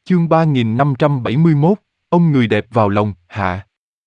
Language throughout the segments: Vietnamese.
Chương 3571, ông người đẹp vào lòng, hạ.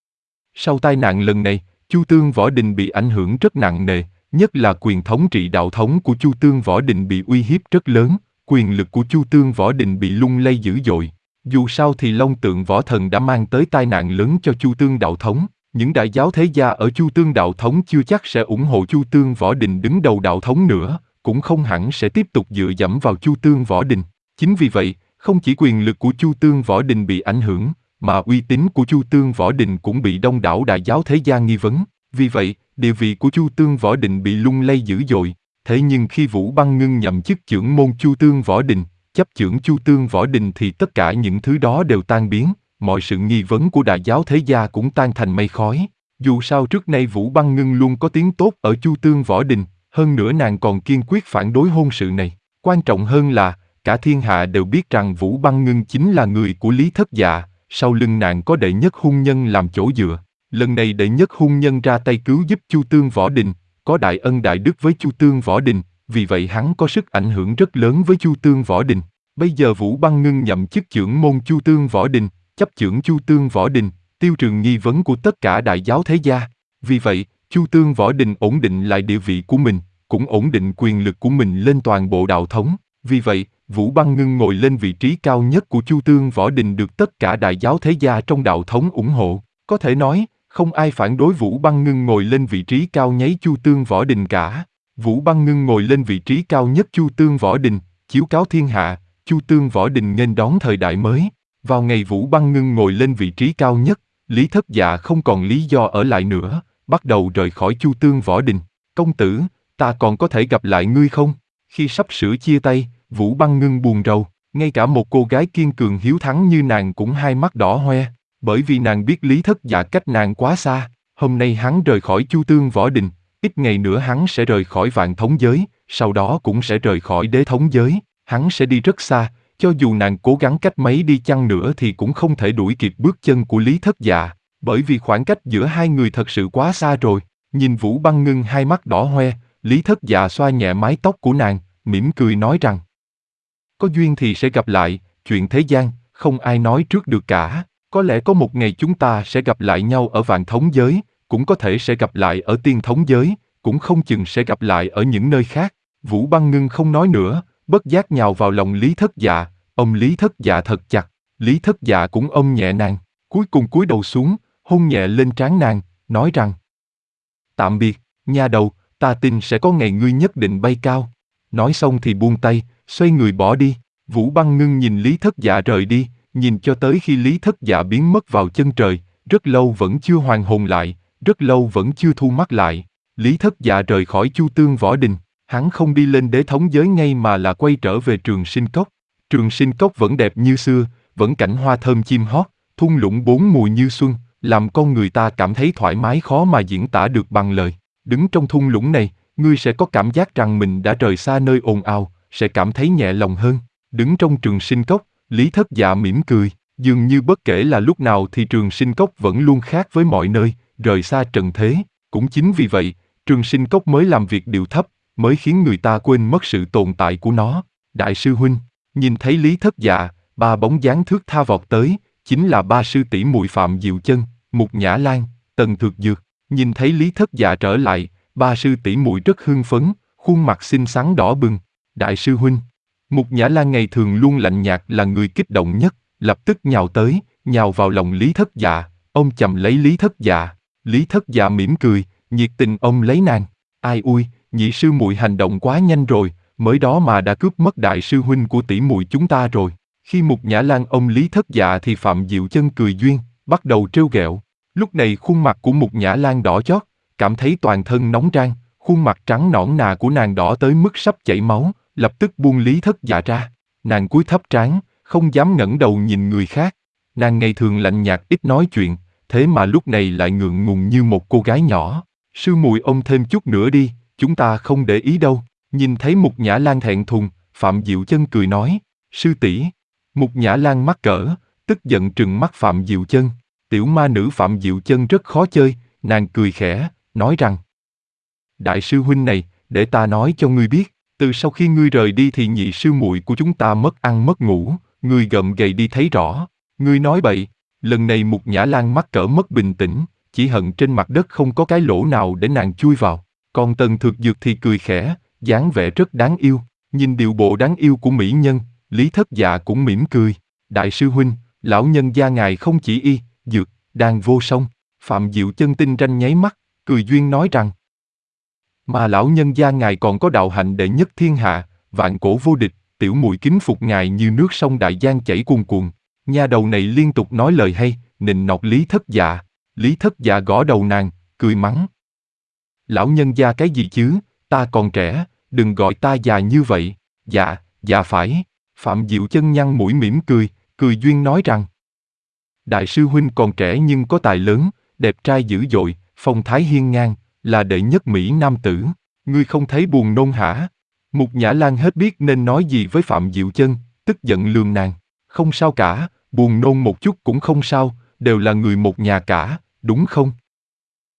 Sau tai nạn lần này, Chu Tương Võ Đình bị ảnh hưởng rất nặng nề, nhất là quyền thống trị đạo thống của Chu Tương Võ Đình bị uy hiếp rất lớn, quyền lực của Chu Tương Võ Đình bị lung lay dữ dội. Dù sao thì Long Tượng Võ Thần đã mang tới tai nạn lớn cho Chu Tương đạo thống, những đại giáo thế gia ở Chu Tương đạo thống chưa chắc sẽ ủng hộ Chu Tương Võ Đình đứng đầu đạo thống nữa, cũng không hẳn sẽ tiếp tục dựa dẫm vào Chu Tương Võ Đình. Chính vì vậy, không chỉ quyền lực của Chu Tương Võ Đình bị ảnh hưởng, mà uy tín của Chu Tương Võ Đình cũng bị đông đảo đại giáo thế gia nghi vấn. Vì vậy, địa vị của Chu Tương Võ Đình bị lung lay dữ dội. Thế nhưng khi Vũ Băng Ngưng nhậm chức chưởng môn Chu Tương Võ Đình, chấp chưởng Chu Tương Võ Đình thì tất cả những thứ đó đều tan biến, mọi sự nghi vấn của đại giáo thế gia cũng tan thành mây khói. Dù sao trước nay Vũ Băng Ngưng luôn có tiếng tốt ở Chu Tương Võ Đình, hơn nữa nàng còn kiên quyết phản đối hôn sự này. Quan trọng hơn là, cả thiên hạ đều biết rằng Vũ Băng Ngưng chính là người của Lý Thất Dạ, sau lưng nàng có đệ nhất hôn nhân làm chỗ dựa. Lần này đệ nhất hôn nhân ra tay cứu giúp Chu Tương Võ Đình, có đại ân đại đức với Chu Tương Võ Đình, vì vậy hắn có sức ảnh hưởng rất lớn với Chu Tương Võ Đình. Bây giờ Vũ Băng Ngưng nhậm chức chưởng môn Chu Tương Võ Đình, chấp chưởng Chu Tương Võ Đình, tiêu trừ nghi vấn của tất cả đại giáo thế gia. Vì vậy, Chu Tương Võ Đình ổn định lại địa vị của mình, cũng ổn định quyền lực của mình lên toàn bộ đạo thống. Vì vậy, Vũ Băng Ngưng ngồi lên vị trí cao nhất của Chu Tương Võ Đình được tất cả đại giáo thế gia trong đạo thống ủng hộ. Có thể nói, không ai phản đối Vũ Băng Ngưng ngồi lên vị trí cao nháy Chu Tương Võ Đình cả. Vũ Băng Ngưng ngồi lên vị trí cao nhất Chu Tương Võ Đình, chiếu cáo thiên hạ, Chu Tương Võ Đình nghênh đón thời đại mới. Vào ngày Vũ Băng Ngưng ngồi lên vị trí cao nhất, Lý Thất Dạ không còn lý do ở lại nữa, bắt đầu rời khỏi Chu Tương Võ Đình. Công tử, ta còn có thể gặp lại ngươi không? Khi sắp sửa chia tay, Vũ Băng Ngưng buồn rầu, ngay cả một cô gái kiên cường hiếu thắng như nàng cũng hai mắt đỏ hoe, bởi vì nàng biết Lý Thất Dạ cách nàng quá xa. Hôm nay hắn rời khỏi Chu Tương Võ Đình, ít ngày nữa hắn sẽ rời khỏi Vạn Thống Giới, sau đó cũng sẽ rời khỏi Đế Thống Giới, hắn sẽ đi rất xa, cho dù nàng cố gắng cách mấy đi chăng nữa thì cũng không thể đuổi kịp bước chân của Lý Thất Dạ, bởi vì khoảng cách giữa hai người thật sự quá xa rồi. Nhìn Vũ Băng Ngưng hai mắt đỏ hoe, Lý Thất Dạ xoa nhẹ mái tóc của nàng, mỉm cười nói rằng: có duyên thì sẽ gặp lại, chuyện thế gian, không ai nói trước được cả. Có lẽ có một ngày chúng ta sẽ gặp lại nhau ở Vạn Thống Giới, cũng có thể sẽ gặp lại ở Tiên Thống Giới, cũng không chừng sẽ gặp lại ở những nơi khác. Vũ Băng Ngưng không nói nữa, bất giác nhào vào lòng Lý Thất Dạ, ôm Lý Thất Dạ thật chặt. Lý Thất Dạ cũng ôm nhẹ nàng, cuối cùng cúi đầu xuống, hôn nhẹ lên trán nàng, nói rằng: tạm biệt, nha đầu, ta tin sẽ có ngày ngươi nhất định bay cao. Nói xong thì buông tay, xoay người bỏ đi. Vũ Băng Ngưng nhìn Lý Thất Dạ rời đi, nhìn cho tới khi Lý Thất Dạ biến mất vào chân trời, rất lâu vẫn chưa hoàn hồn lại, rất lâu vẫn chưa thu mắt lại. Lý Thất Dạ rời khỏi Chu Tương Võ Đình, hắn không đi lên Đế Thống Giới ngay mà là quay trở về Trường Sinh Cốc. Trường Sinh Cốc vẫn đẹp như xưa, vẫn cảnh hoa thơm chim hót, thung lũng bốn mùa như xuân, làm con người ta cảm thấy thoải mái khó mà diễn tả được bằng lời. Đứng trong thung lũng này, ngươi sẽ có cảm giác rằng mình đã rời xa nơi ồn ào, sẽ cảm thấy nhẹ lòng hơn. Đứng trong Trường Sinh Cốc, Lý Thất Dạ mỉm cười, dường như bất kể là lúc nào thì Trường Sinh Cốc vẫn luôn khác với mọi nơi, rời xa trần thế. Cũng chính vì vậy, Trường Sinh Cốc mới làm việc điệu thấp, mới khiến người ta quên mất sự tồn tại của nó. Đại sư huynh, nhìn thấy Lý Thất Dạ, ba bóng dáng thướt tha vọt tới, chính là ba sư tỷ muội Phạm Diệu Chân, Mục Nhã Lan, Tần Thược Dược. Nhìn thấy Lý Thất Dạ trở lại, ba sư tỷ muội rất hưng phấn, khuôn mặt xinh xắn đỏ bừng. Đại sư huynh, Mục Nhã Lan ngày thường luôn lạnh nhạt là người kích động nhất, lập tức nhào tới, nhào vào lòng Lý Thất Dạ, ôm chầm lấy Lý Thất Dạ. Lý Thất Dạ mỉm cười, nhiệt tình ôm lấy nàng. Ai ui, nhị sư muội hành động quá nhanh rồi, mới đó mà đã cướp mất đại sư huynh của tỷ muội chúng ta rồi. Khi Mục Nhã Lan ôm Lý Thất Dạ thì Phạm Diệu Chân cười duyên, bắt đầu trêu ghẹo. Lúc này khuôn mặt của Mục Nhã Lan đỏ chót, cảm thấy toàn thân nóng rang, khuôn mặt trắng nõn nà của nàng đỏ tới mức sắp chảy máu, lập tức buông Lý Thất Dạ ra. Nàng cúi thấp trán, không dám ngẩng đầu nhìn người khác. Nàng ngày thường lạnh nhạt ít nói chuyện, thế mà lúc này lại ngượng ngùng như một cô gái nhỏ. Sư muội ôm thêm chút nữa đi, chúng ta không để ý đâu. Nhìn thấy Mục Nhã Lan thẹn thùng, Phạm Diệu Chân cười nói: sư tỷ. Mục Nhã Lan mắc cỡ, tức giận trừng mắt Phạm Diệu Chân. Tiểu ma nữ Phạm Diệu Chân rất khó chơi, nàng cười khẽ, nói rằng: đại sư huynh này, để ta nói cho ngươi biết, từ sau khi ngươi rời đi thì nhị sư muội của chúng ta mất ăn mất ngủ, Người gậm gầy đi thấy rõ. Ngươi nói bậy. Lần này Mục Nhã Lan mắc cỡ mất bình tĩnh, chỉ hận trên mặt đất không có cái lỗ nào để nàng chui vào. Còn Tần Thược Dược thì cười khẽ, dáng vẻ rất đáng yêu. Nhìn điệu bộ đáng yêu của mỹ nhân, Lý Thất Dạ cũng mỉm cười. Đại sư huynh, lão nhân gia ngài không chỉ y, dược, đan vô song. Phạm Diệu Chân tinh ranh nháy mắt, cười duyên nói rằng: mà lão nhân gia ngài còn có đạo hạnh đệ nhất thiên hạ, vạn cổ vô địch, tiểu muội kính phục ngài như nước sông đại giang chảy cuồn cuộn. Nha đầu này liên tục nói lời hay, nịnh nọt Lý Thất Dạ. Lý Thất Dạ gõ đầu nàng, cười mắng: lão nhân gia cái gì chứ, ta còn trẻ, đừng gọi ta già như vậy. Dạ, dạ phải. Phạm Diệu Chân nhăn mũi mỉm cười, cười duyên nói rằng: đại sư huynh còn trẻ nhưng có tài lớn, đẹp trai dữ dội, phong thái hiên ngang, là đệ nhất Mỹ nam tử. Ngươi không thấy buồn nôn hả? Mục Nhã Lan hết biết nên nói gì với Phạm Diệu Chân, tức giận lườm nàng. Không sao cả, buồn nôn một chút cũng không sao, đều là người một nhà cả, đúng không?